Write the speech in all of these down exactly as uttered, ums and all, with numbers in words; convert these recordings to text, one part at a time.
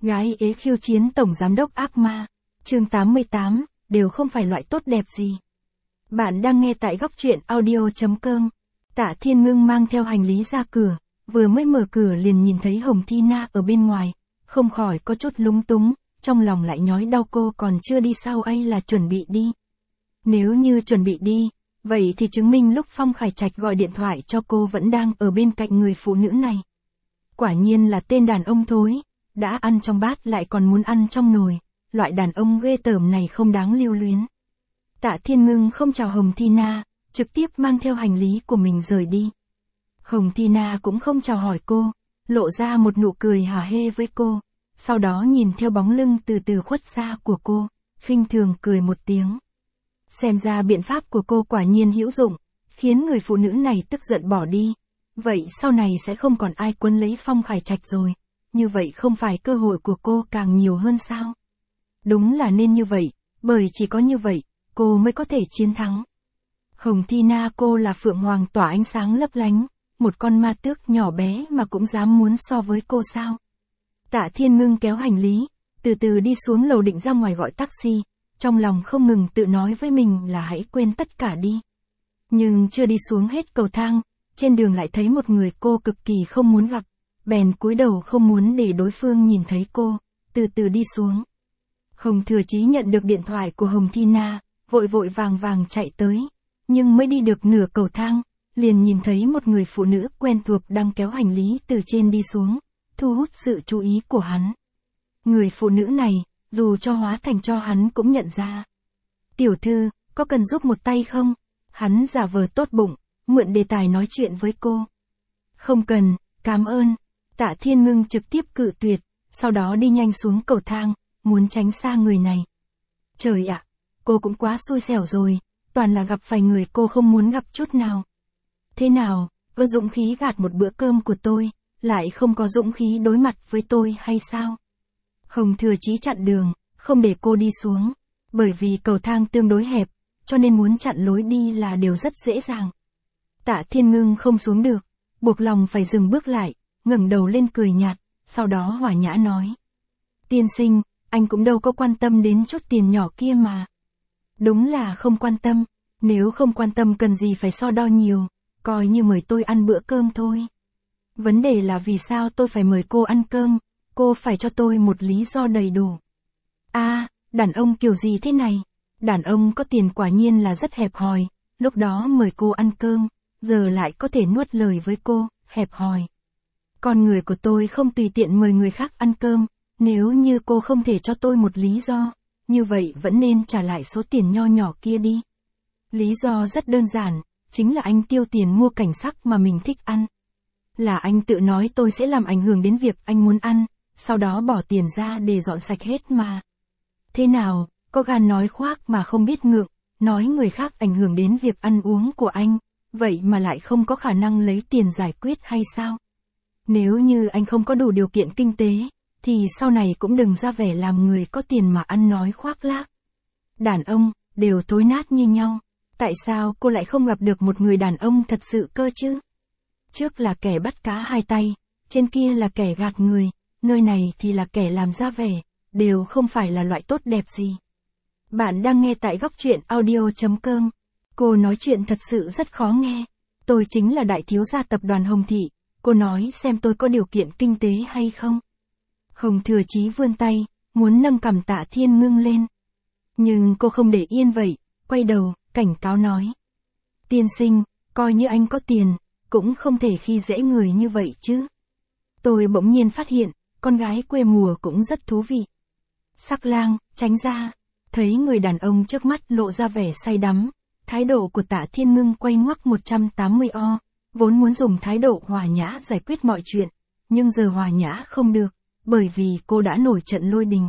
Gái ế khiêu chiến tổng giám đốc ác ma. Chương tám mươi tám, đều không phải loại tốt đẹp gì. Bạn đang nghe tại góc truyện audio chấm com. Tạ Thiên Ngưng mang theo hành lý ra cửa, vừa mới mở cửa liền nhìn thấy Hồng Thi Na ở bên ngoài, không khỏi có chút lúng túng, trong lòng lại nhói đau cô còn chưa đi sao ấy là chuẩn bị đi. Nếu như chuẩn bị đi, vậy thì chứng minh lúc Phong Khải Trạch gọi điện thoại cho cô vẫn đang ở bên cạnh người phụ nữ này. Quả nhiên là tên đàn ông thối, đã ăn trong bát lại còn muốn ăn trong nồi, loại đàn ông ghê tởm này không đáng lưu luyến. Tạ Thiên Ngưng không chào Hồng Thi Na, trực tiếp mang theo hành lý của mình rời đi. Hồng Thi Na cũng không chào hỏi cô, lộ ra một nụ cười hả hê với cô, sau đó nhìn theo bóng lưng từ từ khuất xa của cô, khinh thường cười một tiếng. Xem ra biện pháp của cô quả nhiên hữu dụng, khiến người phụ nữ này tức giận bỏ đi. Vậy sau này sẽ không còn ai quấn lấy Phong Khải Trạch rồi, như vậy không phải cơ hội của cô càng nhiều hơn sao? Đúng là nên như vậy, bởi chỉ có như vậy, cô mới có thể chiến thắng. Hồng Thi Na cô là phượng hoàng tỏa ánh sáng lấp lánh, một con ma tước nhỏ bé mà cũng dám muốn so với cô sao? Tạ Thiên Ngưng kéo hành lý, từ từ đi xuống lầu định ra ngoài gọi taxi, trong lòng không ngừng tự nói với mình là hãy quên tất cả đi. Nhưng chưa đi xuống hết cầu thang, trên đường lại thấy một người cô cực kỳ không muốn gặp, bèn cúi đầu không muốn để đối phương nhìn thấy cô, từ từ đi xuống. Hồng Thừa Chí nhận được điện thoại của Hồng Thi Na, vội vội vàng vàng chạy tới, nhưng mới đi được nửa cầu thang, liền nhìn thấy một người phụ nữ quen thuộc đang kéo hành lý từ trên đi xuống, thu hút sự chú ý của hắn. Người phụ nữ này, dù cho hóa thành cho hắn cũng nhận ra. Tiểu thư, có cần giúp một tay không? Hắn giả vờ tốt bụng, mượn đề tài nói chuyện với cô. Không cần, cảm ơn. Tạ Thiên Ngưng trực tiếp cự tuyệt, sau đó đi nhanh xuống cầu thang, muốn tránh xa người này. Trời ạ, cô cũng quá xui xẻo rồi, toàn là gặp phải người cô không muốn gặp chút nào. Thế nào, có dũng khí gạt một bữa cơm của tôi, lại không có dũng khí đối mặt với tôi hay sao? Hồng Thừa Chí chặn đường, không để cô đi xuống, bởi vì cầu thang tương đối hẹp, cho nên muốn chặn lối đi là điều rất dễ dàng. Tạ Thiên Ngưng không xuống được, buộc lòng phải dừng bước lại, ngẩng đầu lên cười nhạt, sau đó hòa nhã nói. Tiên sinh, anh cũng đâu có quan tâm đến chút tiền nhỏ kia mà. Đúng là không quan tâm, nếu không quan tâm cần gì phải so đo nhiều, coi như mời tôi ăn bữa cơm thôi. Vấn đề là vì sao tôi phải mời cô ăn cơm, cô phải cho tôi một lý do đầy đủ. A, à, đàn ông kiểu gì thế này? Đàn ông có tiền quả nhiên là rất hẹp hòi, lúc đó mời cô ăn cơm, giờ lại có thể nuốt lời với cô, hẹp hòi. Con người của tôi không tùy tiện mời người khác ăn cơm, nếu như cô không thể cho tôi một lý do, như vậy vẫn nên trả lại số tiền nho nhỏ kia đi. Lý do rất đơn giản, chính là anh tiêu tiền mua cảnh sắc mà mình thích ăn. Là anh tự nói tôi sẽ làm ảnh hưởng đến việc anh muốn ăn, sau đó bỏ tiền ra để dọn sạch hết mà. Thế nào, có gan nói khoác mà không biết ngượng, nói người khác ảnh hưởng đến việc ăn uống của anh, vậy mà lại không có khả năng lấy tiền giải quyết hay sao? Nếu như anh không có đủ điều kiện kinh tế, thì sau này cũng đừng ra vẻ làm người có tiền mà ăn nói khoác lác. Đàn ông, đều thối nát như nhau, tại sao cô lại không gặp được một người đàn ông thật sự cơ chứ? Trước là kẻ bắt cá hai tay, trên kia là kẻ gạt người, nơi này thì là kẻ làm ra vẻ, đều không phải là loại tốt đẹp gì. Bạn đang nghe tại góc truyện audio chấm com. Cô nói chuyện thật sự rất khó nghe. Tôi chính là đại thiếu gia tập đoàn Hồng Thị, cô nói xem tôi có điều kiện kinh tế hay không? Hồng Thừa Chí vươn tay, muốn nâng cằm Tạ Thiên Ngưng lên. Nhưng cô không để yên vậy, quay đầu, cảnh cáo nói. Tiên sinh, coi như anh có tiền, cũng không thể khi dễ người như vậy chứ. Tôi bỗng nhiên phát hiện, con gái quê mùa cũng rất thú vị. Sắc lang, tránh ra. Thấy người đàn ông trước mắt lộ ra vẻ say đắm, thái độ của Tạ Thiên Ngưng quay ngoắc một trăm tám mươi o, vốn muốn dùng thái độ hòa nhã giải quyết mọi chuyện, nhưng giờ hòa nhã không được, bởi vì cô đã nổi trận lôi đình.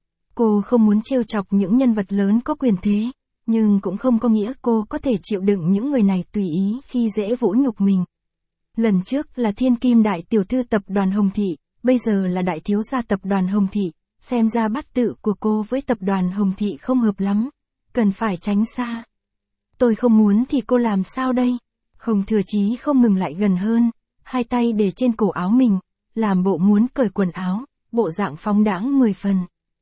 Cô không muốn trêu chọc những nhân vật lớn có quyền thế, nhưng cũng không có nghĩa cô có thể chịu đựng những người này tùy ý khi dễ vũ nhục mình. Lần trước là thiên kim đại tiểu thư tập đoàn Hồng Thị, bây giờ là đại thiếu gia tập đoàn Hồng Thị, xem ra bát tự của cô với tập đoàn Hồng Thị không hợp lắm, cần phải tránh xa. Tôi không muốn thì cô làm sao đây? Hồng Thừa Chí không ngừng lại gần hơn, hai tay để trên cổ áo mình, làm bộ muốn cởi quần áo, bộ dạng phóng đãng mười phần.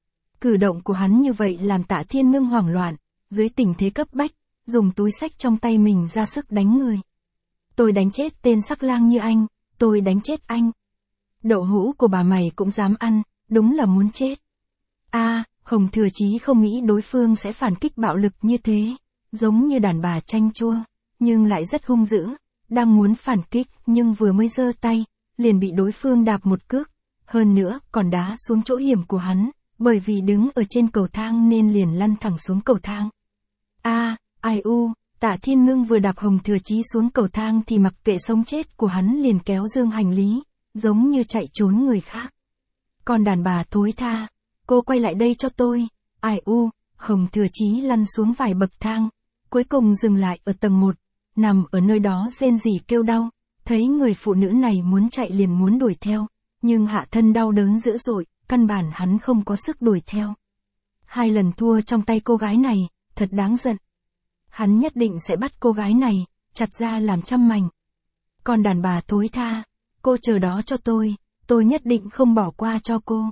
Cử động của hắn như vậy làm Tạ Thiên Ngưng hoảng loạn, dưới tình thế cấp bách, dùng túi xách trong tay mình ra sức đánh người. Tôi đánh chết tên sắc lang như anh, tôi đánh chết anh. Đậu hũ của bà mày cũng dám ăn, đúng là muốn chết. A, à, Hồng Thừa Chí không nghĩ đối phương sẽ phản kích bạo lực như thế, giống như đàn bà chanh chua, nhưng lại rất hung dữ, đang muốn phản kích nhưng vừa mới giơ tay, liền bị đối phương đạp một cước, hơn nữa còn đá xuống chỗ hiểm của hắn, bởi vì đứng ở trên cầu thang nên liền lăn thẳng xuống cầu thang. A, à, ai u, Tạ Thiên Ngưng vừa đạp Hồng Thừa Chí xuống cầu thang thì mặc kệ sống chết của hắn liền kéo dương hành lý, giống như chạy trốn người khác. Còn đàn bà thối tha, cô quay lại đây cho tôi. Ai u, Hồng Thừa Chí lăn xuống vài bậc thang, cuối cùng dừng lại ở tầng một, nằm ở nơi đó rên rỉ kêu đau, thấy người phụ nữ này muốn chạy liền muốn đuổi theo, nhưng hạ thân đau đớn dữ dội, căn bản hắn không có sức đuổi theo. Hai lần thua trong tay cô gái này, thật đáng giận. Hắn nhất định sẽ bắt cô gái này, chặt ra làm trăm mảnh. Còn đàn bà thối tha, cô chờ đó cho tôi, tôi nhất định không bỏ qua cho cô.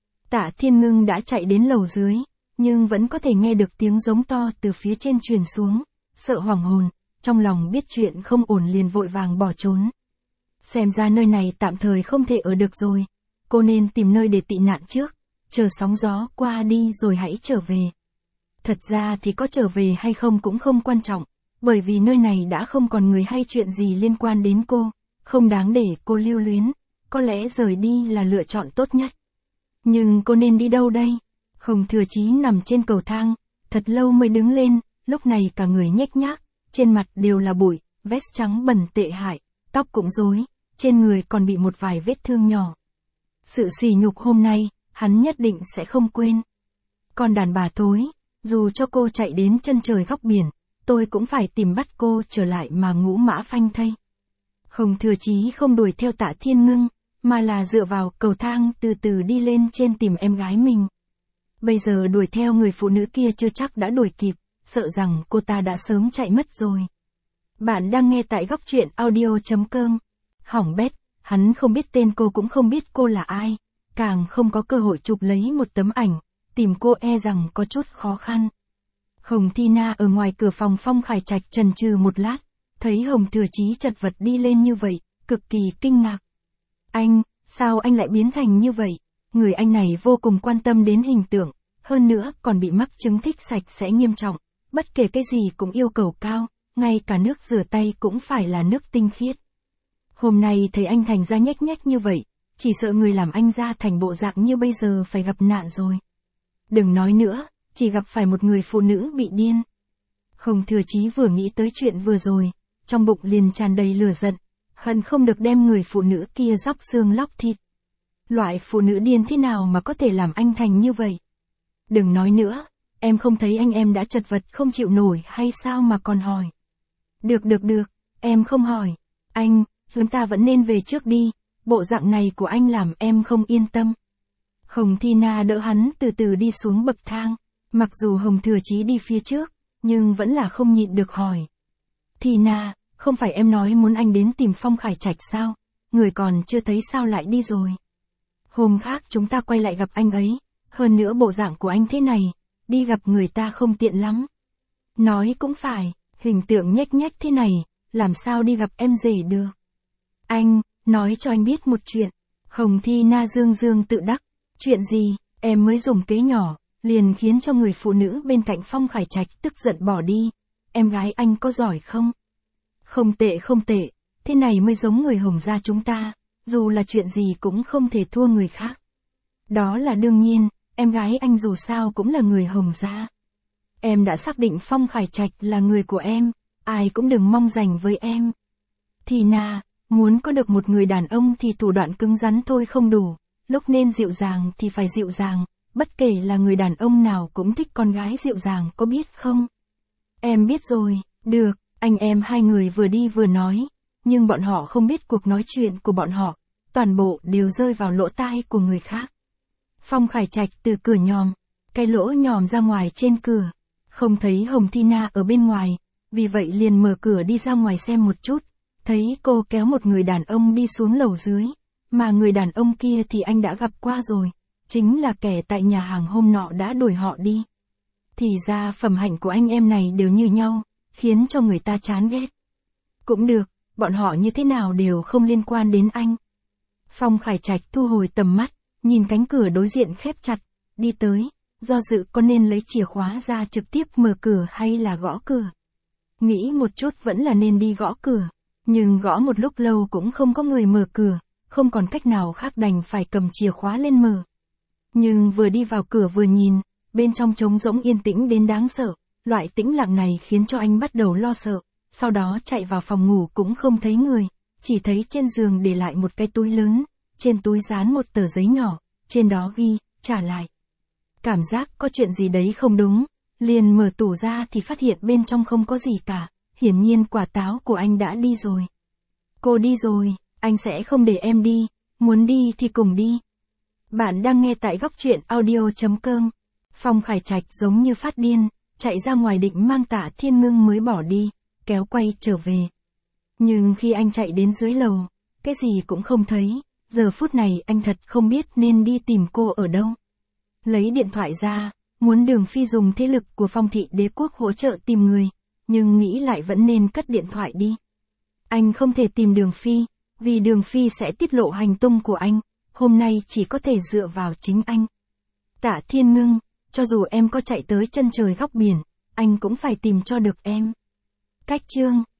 Tạ Thiên Ngưng đã chạy đến lầu dưới, nhưng vẫn có thể nghe được tiếng giống to từ phía trên truyền xuống, sợ hoảng hồn, trong lòng biết chuyện không ổn liền vội vàng bỏ trốn. Xem ra nơi này tạm thời không thể ở được rồi, cô nên tìm nơi để tị nạn trước, chờ sóng gió qua đi rồi hãy trở về. Thật ra thì có trở về hay không cũng không quan trọng, bởi vì nơi này đã không còn người hay chuyện gì liên quan đến cô, không đáng để cô lưu luyến, có lẽ rời đi là lựa chọn tốt nhất. Nhưng cô nên đi đâu đây? Hồng Thừa Chí nằm trên cầu thang, thật lâu mới đứng lên, lúc này cả người nhếch nhác, trên mặt đều là bụi, vest trắng bẩn tệ hại, tóc cũng rối, trên người còn bị một vài vết thương nhỏ. Sự sỉ nhục hôm nay, hắn nhất định sẽ không quên. Còn đàn bà thối, dù cho cô chạy đến chân trời góc biển, tôi cũng phải tìm bắt cô trở lại mà ngũ mã phanh thây. Hồng Thừa Chí không đuổi theo Tạ Thiên Ngưng, mà là dựa vào cầu thang từ từ đi lên trên tìm em gái mình. Bây giờ đuổi theo người phụ nữ kia chưa chắc đã đuổi kịp, sợ rằng cô ta đã sớm chạy mất rồi. Bạn đang nghe tại góc truyện audio chấm com. Hỏng bét, hắn không biết tên cô cũng không biết cô là ai, càng không có cơ hội chụp lấy một tấm ảnh, tìm cô e rằng có chút khó khăn. Hồng Thi Na ở ngoài cửa phòng Phong Khải Trạch chần chừ một lát, thấy Hồng Thừa Chí chật vật đi lên như vậy, cực kỳ kinh ngạc. Anh, sao anh lại biến thành như vậy? Người anh này vô cùng quan tâm đến hình tượng, hơn nữa còn bị mắc chứng thích sạch sẽ nghiêm trọng, bất kể cái gì cũng yêu cầu cao, ngay cả nước rửa tay cũng phải là nước tinh khiết. Hôm nay thấy anh thành ra nhếch nhếch như vậy, chỉ sợ người làm anh ra thành bộ dạng như bây giờ phải gặp nạn rồi. Đừng nói nữa, chỉ gặp phải một người phụ nữ bị điên. Hồng Thừa Chí vừa nghĩ tới chuyện vừa rồi, trong bụng liền tràn đầy lửa giận, hận không được đem người phụ nữ kia róc xương lóc thịt. Loại phụ nữ điên thế nào mà có thể làm anh thành như vậy? Đừng nói nữa, em không thấy anh em đã chật vật không chịu nổi hay sao mà còn hỏi? Được được được, em không hỏi. Anh, chúng ta vẫn nên về trước đi, bộ dạng này của anh làm em không yên tâm. Hồng Thi Na đỡ hắn từ từ đi xuống bậc thang, mặc dù Hồng Thừa Chí đi phía trước, nhưng vẫn là không nhịn được hỏi. Thi Na, không phải em nói muốn anh đến tìm Phong Khải Trạch sao? Người còn chưa thấy sao lại đi rồi? Hôm khác chúng ta quay lại gặp anh ấy, hơn nữa bộ dạng của anh thế này, đi gặp người ta không tiện lắm. Nói cũng phải, hình tượng nhếch nhếch thế này, làm sao đi gặp em rể được? Anh, nói cho anh biết một chuyện. Hồng Thi Na dương dương tự đắc. Chuyện gì? Em mới dùng kế nhỏ, liền khiến cho người phụ nữ bên cạnh Phong Khải Trạch tức giận bỏ đi. Em gái anh có giỏi không? Không tệ không tệ, thế này mới giống người Hồng gia chúng ta, dù là chuyện gì cũng không thể thua người khác. Đó là đương nhiên, em gái anh dù sao cũng là người Hồng gia. Em đã xác định Phong Khải Trạch là người của em, ai cũng đừng mong giành với em. Thì na, muốn có được một người đàn ông thì thủ đoạn cứng rắn thôi không đủ, lúc nên dịu dàng thì phải dịu dàng, bất kể là người đàn ông nào cũng thích con gái dịu dàng có biết không? Em biết rồi, được, anh em hai người vừa đi vừa nói, nhưng bọn họ không biết cuộc nói chuyện của bọn họ, toàn bộ đều rơi vào lỗ tai của người khác. Phong Khải Trạch từ cửa nhòm, cái lỗ nhòm ra ngoài trên cửa, không thấy Hồng Thi Na ở bên ngoài, vì vậy liền mở cửa đi ra ngoài xem một chút, thấy cô kéo một người đàn ông đi xuống lầu dưới, mà người đàn ông kia thì anh đã gặp qua rồi, chính là kẻ tại nhà hàng hôm nọ đã đuổi họ đi. Thì ra phẩm hạnh của anh em này đều như nhau, khiến cho người ta chán ghét. Cũng được, bọn họ như thế nào đều không liên quan đến anh. Phong Khải Trạch thu hồi tầm mắt, nhìn cánh cửa đối diện khép chặt, đi tới, do dự có nên lấy chìa khóa ra trực tiếp mở cửa hay là gõ cửa. Nghĩ một chút vẫn là nên đi gõ cửa, nhưng gõ một lúc lâu cũng không có người mở cửa, không còn cách nào khác đành phải cầm chìa khóa lên mở. Nhưng vừa đi vào cửa vừa nhìn, bên trong trống rỗng yên tĩnh đến đáng sợ, loại tĩnh lặng này khiến cho anh bắt đầu lo sợ, sau đó chạy vào phòng ngủ cũng không thấy người, chỉ thấy trên giường để lại một cái túi lớn, trên túi dán một tờ giấy nhỏ, trên đó ghi, trả lại. Cảm giác có chuyện gì đấy không đúng, liền mở tủ ra thì phát hiện bên trong không có gì cả, hiển nhiên quả táo của anh đã đi rồi. Cô đi rồi, anh sẽ không để em đi, muốn đi thì cùng đi. Bạn đang nghe tại góc truyện audio chấm com. Phong Khải Trạch giống như phát điên, chạy ra ngoài định mang Tạ Thiên Ngưng mới bỏ đi, kéo quay trở về. Nhưng khi anh chạy đến dưới lầu, cái gì cũng không thấy, giờ phút này anh thật không biết nên đi tìm cô ở đâu. Lấy điện thoại ra, muốn Đường Phi dùng thế lực của Phong thị đế quốc hỗ trợ tìm người, nhưng nghĩ lại vẫn nên cất điện thoại đi. Anh không thể tìm Đường Phi, vì Đường Phi sẽ tiết lộ hành tung của anh, hôm nay chỉ có thể dựa vào chính anh. Tạ Thiên Ngưng, cho dù em có chạy tới chân trời góc biển, anh cũng phải tìm cho được em. Cách chương